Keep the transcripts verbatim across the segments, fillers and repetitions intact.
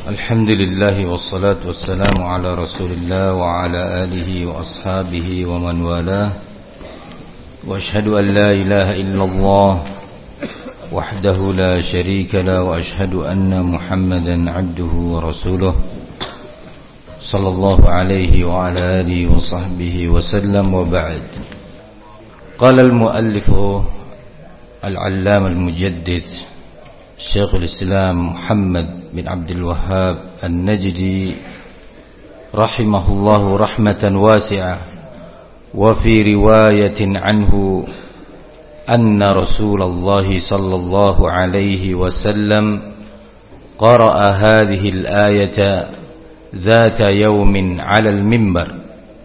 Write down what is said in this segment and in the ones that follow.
Alhamdulillah wassalatu wassalamu ala rasulillah wa ala alihi wa ashabihi wa man walah. Wa ashhadu an la ilaha illallah wahdahu la sharika la wa ashhadu anna Muhammadan abduhu wa rasuluh sallallahu alaihi wa ala alihi wa sahbihi wa sallam wa ba'd. Qala al-muallifu al-allama al-mujaddid Syekh al-Islam Muhammad bin Abdul Wahhab An-Najdi rahimahullahu rahmatan wasi'ah, wa fi riwayatin anhu anna Rasulullah sallallahu alaihi wasallam qara'a hadhihi al-ayata dhata yawmin 'ala al-minbar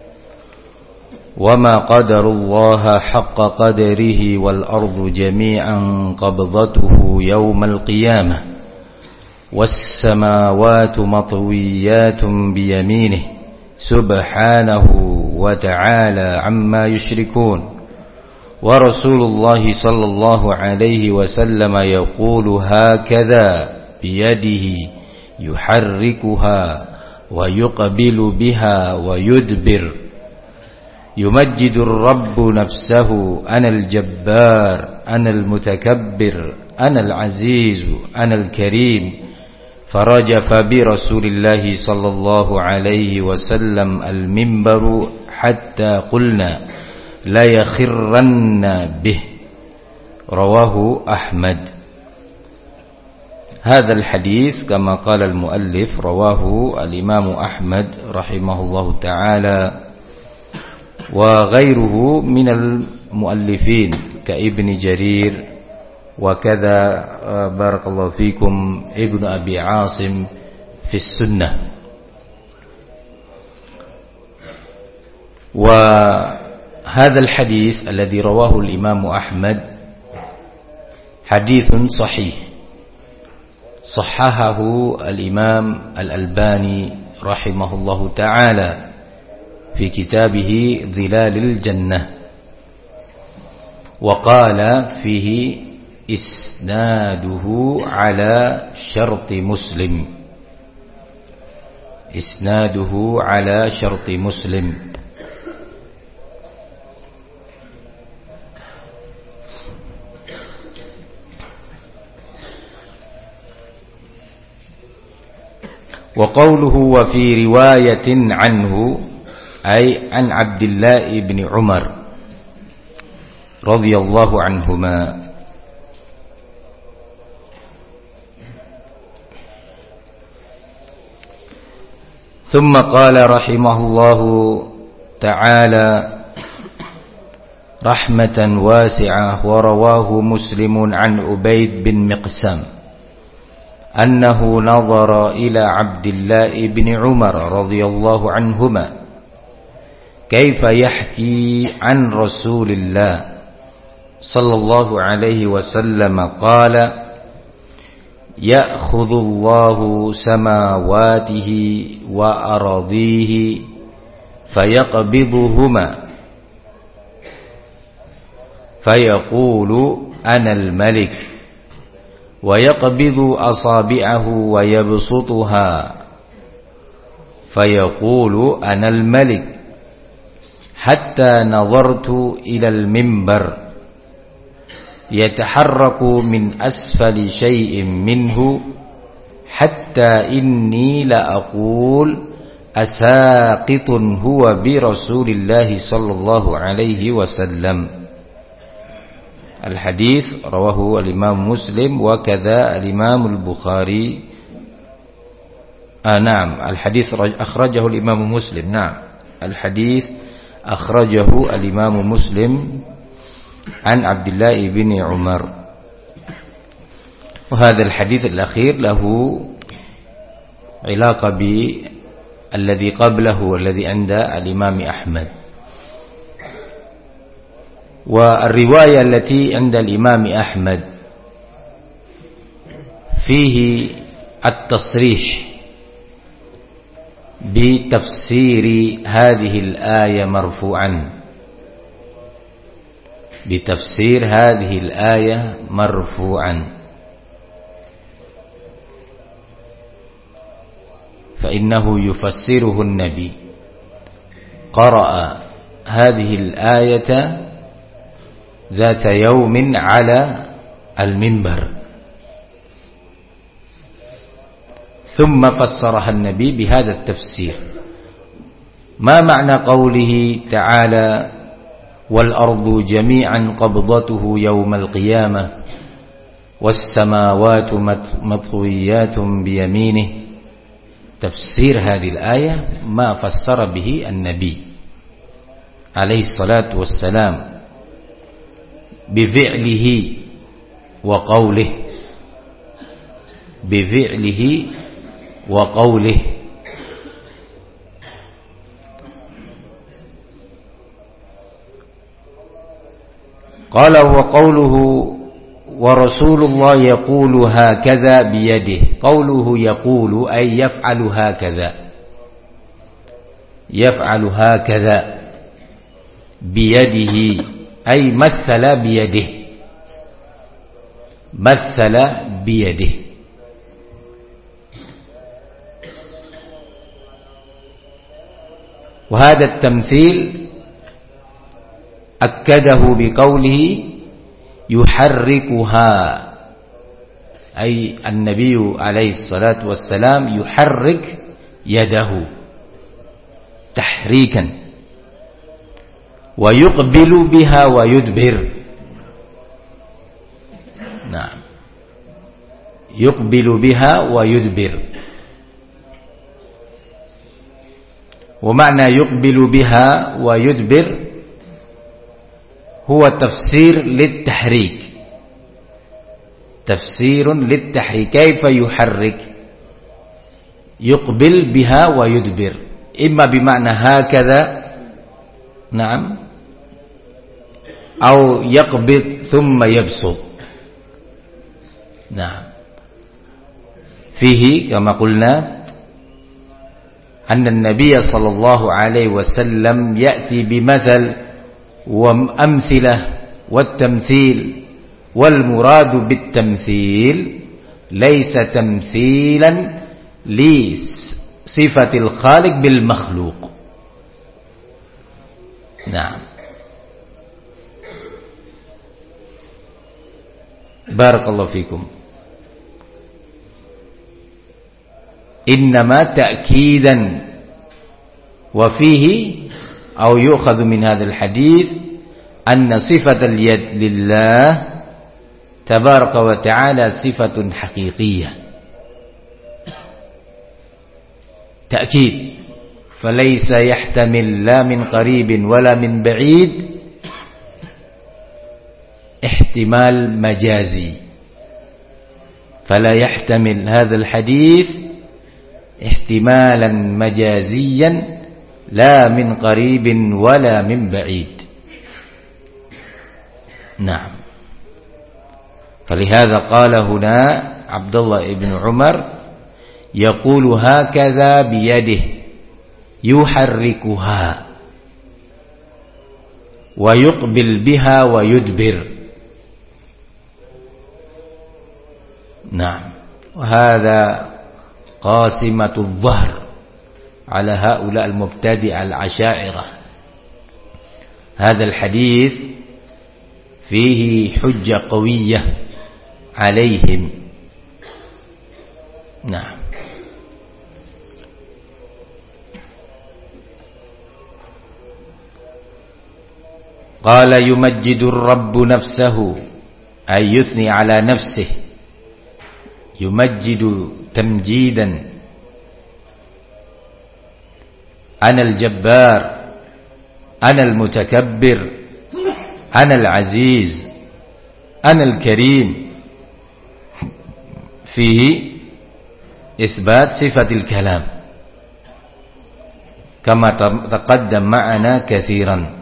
وما قدر الله حق قدره والأرض جميعا قبضته يوم القيامة والسماوات مطويات بيمينه سبحانه وتعالى عما يشركون ورسول الله صلى الله عليه وسلم يقول هكذا بيده يحركها ويقبل بها ويدبر يمجد الرب نفسه أنا الجبار أنا المتكبر أنا العزيز أنا الكريم فرجف برسول الله صلى الله عليه وسلم المنبر حتى قلنا لا يخرن به. رواه أحمد. هذا الحديث كما قال المؤلف رواه الإمام أحمد رحمه الله تعالى وغيره من المؤلفين كابن جرير وكذا بارك الله فيكم ابن أبي عاصم في السنة. وهذا الحديث الذي رواه الإمام أحمد حديث صحيح صححه الإمام الألباني رحمه الله تعالى في كتابه ظلال الجنة، وقال فيه إسناده على شرط مسلم إسناده على شرط مسلم. وقوله وفي رواية عنه أي عن عبد الله بن عمر رضي الله عنهما. ثم قال رحمه الله تعالى رحمة واسعة ورواه مسلم عن عبيد بن مقسم أنه نظر إلى عبد الله بن عمر رضي الله عنهما كيف يحكي عن رسول الله صلى الله عليه وسلم قال يأخذ الله سماواته وأراضيه فيقبضهما فيقول أنا الملك ويقبض أصابعه ويبسطها فيقول أنا الملك حتى نظرت إلى المنبر يتحرك من أسفل شيء منه حتى إني لأقول أساقط هو برسول الله صلى الله عليه وسلم. الحديث رواه الإمام مسلم وكذا الإمام البخاري. آه نعم الحديث أخرجه الإمام مسلم. نعم الحديث أخرجه الإمام مسلم عن عبد الله بن عمر. وهذا الحديث الأخير له علاقة بالذي قبله والذي عند الإمام أحمد. والرواية التي عند الإمام أحمد فيه التصريح بتفسير هذه الآية مرفوعا بتفسير هذه الآية مرفوعا فإنه يفسره النبي قرأ هذه الآية ذات يوم على المنبر ثم فسرها النبي بهذا التفسير. ما معنى قوله تعالى والأرض جميعا قبضته يوم القيامة والسماوات مطويات بيمينه؟ تفسير هذه الآية ما فسر به النبي عليه الصلاة والسلام بفعله وقوله بفعله وقوله. قال وقوله ورسول الله يقول هكذا بيده. قوله يقول أي يفعل هكذا يفعل هكذا بيده أي مثل بيده مثل بيده. وهذا التمثيل أكده بقوله يحركها أي النبي عليه الصلاة والسلام يحرك يده تحريكا ويقبل بها ويدبر. نعم يقبل بها ويدبر. ومعنى يقبل بها ويدبر هو تفسير للتحريك تفسير للتحريك. كيف يحرك؟ يقبل بها ويدبر، إما بمعنى هكذا نعم أو يقبض ثم يبسط. نعم فيه كما قلنا أن النبي صلى الله عليه وسلم يأتي بمثل وأمثلة والتمثيل، والمراد بالتمثيل ليس تمثيلا لصفة الخالق بالمخلوق. نعم بارك الله فيكم. إنما تأكيدا. وفيه أو يؤخذ من هذا الحديث أن صفة اليد لله تبارك وتعالى صفة حقيقية تأكيد، فليس يحتمل لا من قريب ولا من بعيد احتمال مجازي، فلا يحتمل هذا الحديث احتمالا مجازيا لا من قريب ولا من بعيد. نعم فلهذا قال هنا عبد الله بن عمر يقول هكذا بيده يحركها ويقبل بها ويدبر. نعم وهذا قاسمة الظهر على هؤلاء المبتدئة العشائرة. هذا الحديث فيه حجة قوية عليهم. نعم قال يمجد الرب نفسه أي يثني على نفسه، يمجد تمجيدا. أنا الجبار، أنا المتكبر، أنا العزيز، أنا الكريم. فيه إثبات صفة الكلام كما تقدم معنا كثيرا.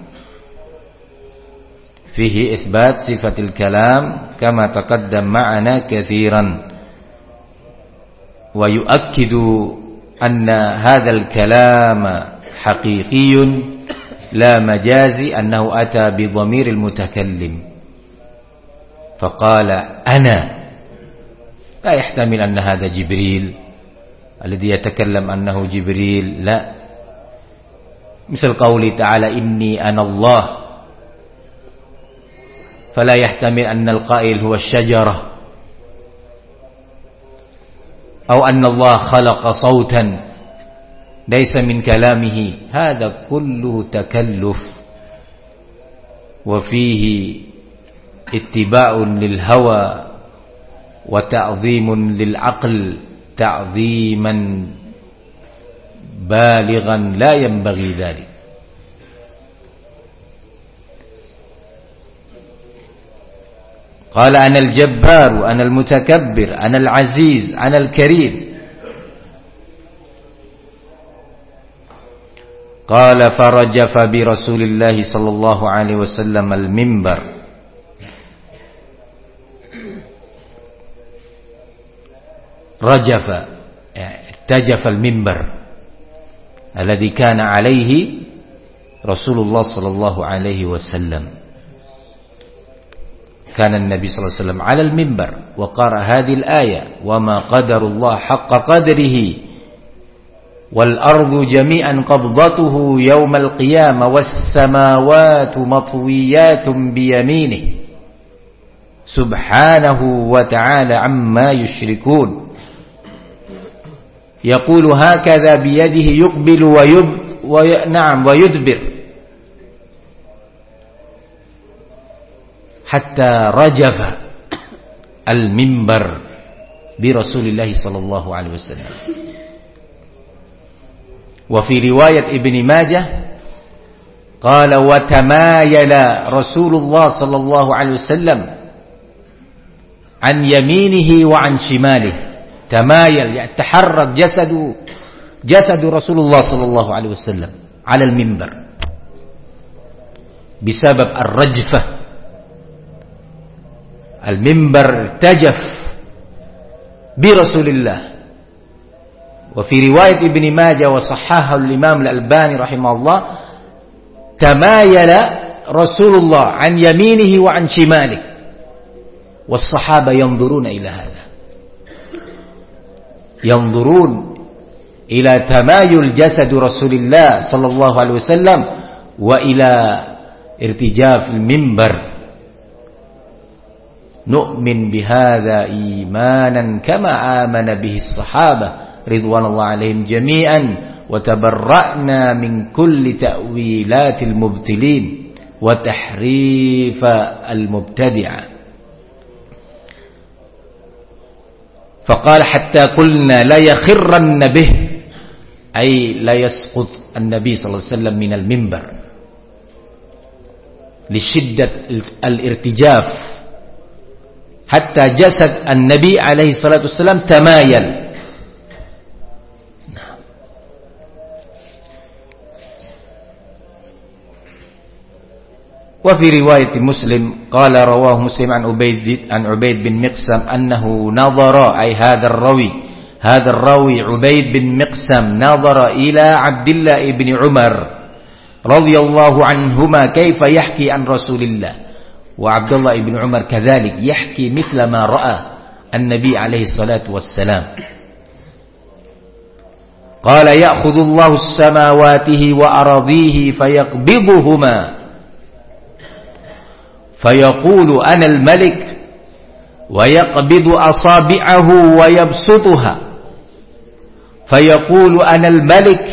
فيه إثبات صفة الكلام كما تقدم معنا كثيرا، ويؤكد أن هذا الكلام حقيقي لا مجازي، أنه أتى بضمير المتكلم فقال أنا، لا يحتمل أن هذا جبريل alladhi yatakallam annahu Jibril, la. Misal qauli ta'ala inni ana Allah, fala yahtamil anna al-qa'il huwa asy-syajarah aw anna Allah khalaqa sautan laysa min kalamihi. Hadha kulluhu takalluf wa fihi ittiba'un lil hawa wa ta'dhimun lil aql ta'dhiman balighan la yanbaghi dhalik. Qala ana al-jabbar, ana al-mutakabbir, ana al-aziz, ana al-karim. Qala farajafa bi Rasulillah sallallahu alaihi wasallam al-mimbar. Rajafa, tajafa al-mimbar alladhi kana alaihi Rasulullah sallallahu alaihi wasallam. كان النبي صلى الله عليه وسلم على المنبر وقرأ هذه الآية وما قدر الله حق قدره والأرض جميعا قبضته يوم القيامة والسماوات مطويات بيمينه سبحانه وتعالى عما يشركون يقول هكذا بيده يقبل ويبط نعم ويدبر حتى رجف المنبر برسول الله صلى الله عليه وسلم. وفي رواية ابن ماجه قال وتمايل رسول الله صلى الله عليه وسلم عن يمينه وعن شماله. تمايل يعني تحرك جسده جسد رسول الله صلى الله عليه وسلم على المنبر بسبب الرجفة. المنبر ارتجف برسول الله. وفي رواية ابن ماجه وصححه الإمام الألباني رحمه الله تمايل رسول الله عن يمينه وعن شماله والصحابة ينظرون إلى هذا، ينظرون إلى تمايل جسد رسول الله صلى الله عليه وسلم وإلى ارتجاف المنبر. نؤمن بهذا إيمانا كما آمن به الصحابة رضوان الله عليهم جميعا وتبرأنا من كل تأويلات المبتلين وتحريف المبتدعة. فقال حتى قلنا لا يخرن به أي لا يسقط النبي صلى الله عليه وسلم من المنبر لشدة الارتجاف حتى جسد النبي عليه الصلاة والسلام تمايل. وفي رواية مسلم قال رواه مسلم عن عبيد عن عبيد بن مقسم أنه نظر أي هذا الراوي هذا الراوي عبيد بن مقسم نظر إلى عبد الله بن عمر رضي الله عنهما كيف يحكي عن رسول الله. وعبد الله بن عمر كذلك يحكي مثل ما رأى النبي عليه الصلاة والسلام. قال يأخذ الله السماواته وأراضيه فيقبضهما فيقول أنا الملك ويقبض أصابعه ويبسطها فيقول أنا الملك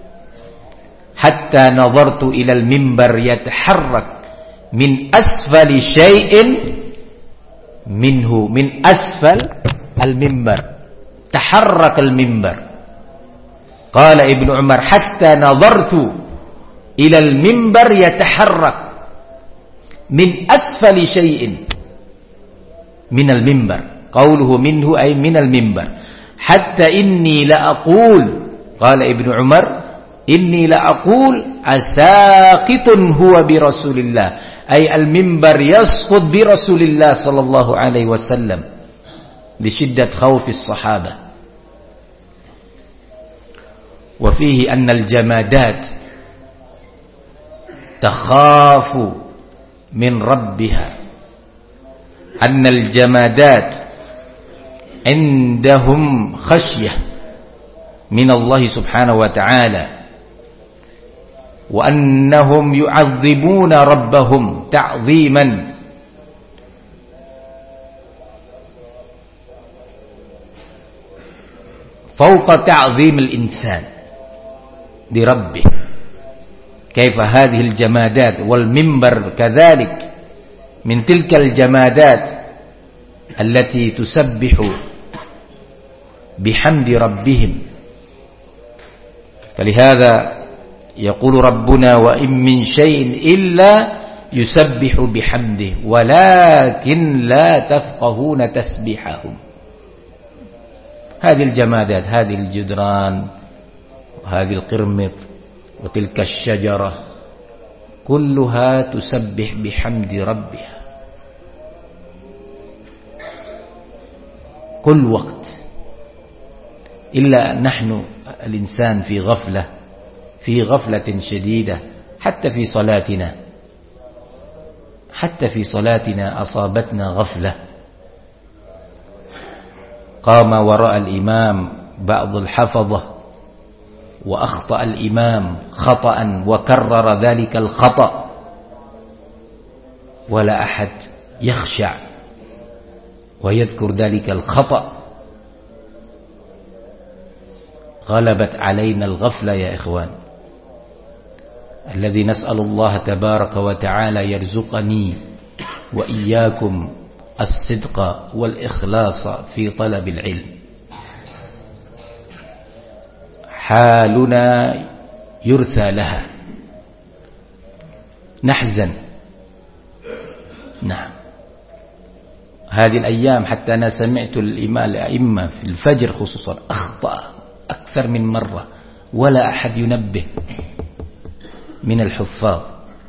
حتى نظرت إلى المنبر يتحرك من أسفل شيء منه من أسفل المنبر تحرك المنبر. قال ابن عمر حتى نظرت إلى المنبر يتحرك من أسفل شيء من المنبر. قوله منه أي من المنبر. حتى إني لأقول قال ابن عمر إني لأقول أساقط هو برسول الله أي المنبر يسقط برسول الله صلى الله عليه وسلم لشدة خوف الصحابة. وفيه أن الجمادات تخاف من ربها أن الجمادات عندهم خشية minallahi subhanahu wa ta'ala, wa annahum yu'azzibuna rabbahum ta'ziman fawqa ta'zimil insan di rabbih. Kaifa hadhihi al-jamadat wal mimbar kadzalik min tilka al-jamadat allati tusabbihu bihamdi rabbihim. Falihadza yaqulu rabbuna wa in min syai'in illa yusabbihu bihamdihi walakin la tafqahuna tasbihahum. Hadhihi al-jamadat, hadhihi al-judran, hadhihi al-qirmit wa tilka asy-syajarah kulluha tusabbih bihamdi rabbiha kull waqt, illa nahnu al-insan fi ghaflah fi ghaflatin shadidah hatta fi salatina hatta fi salatina asabatna ghaflah. Qama wara al-imam ba'd al-hafadhah wa akhta al-imam khata'an wa karrara dhalika al-khata' wa la ahad yakhsha' wa yadhkur dhalika al-khata'. Ghalabat alayna al-ghafla ya ikhwan, alladhi nas'alu Allah tabaraka wa ta'ala yarzuqani wa iyyakum as-sidqa wal ikhlasa fi talabil ilm. Haluna yurtha laha nahzan. Na'am, هذه الأيام حتى أنا سمعت الإمام الأئمة في الفجر خصوصا أخطأ أكثر من مرة ولا أحد ينبه من الحفاظ.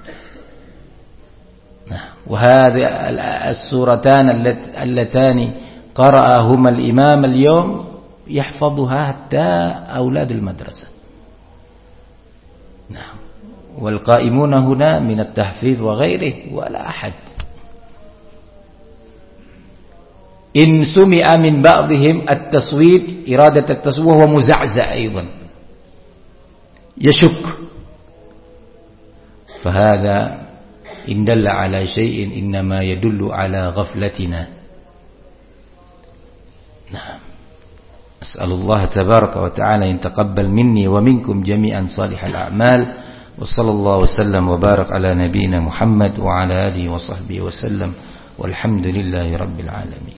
وهذه السورتان اللتان قرأهما الإمام اليوم يحفظها حتى أولاد المدرسة. والقائمون هنا من التحفيظ وغيره ولا أحد. إن سمع من بعضهم التصويت إرادة التصويت وهو مزعزع أيضا يشك، فهذا إن دل على شيء إنما يدل على غفلتنا. نعم، أسأل الله تبارك وتعالى أن يتقبل مني ومنكم جميعا صالح الأعمال، وصلى الله وسلم وبارك على نبينا محمد وعلى آله وصحبه وسلم، والحمد لله رب العالمين.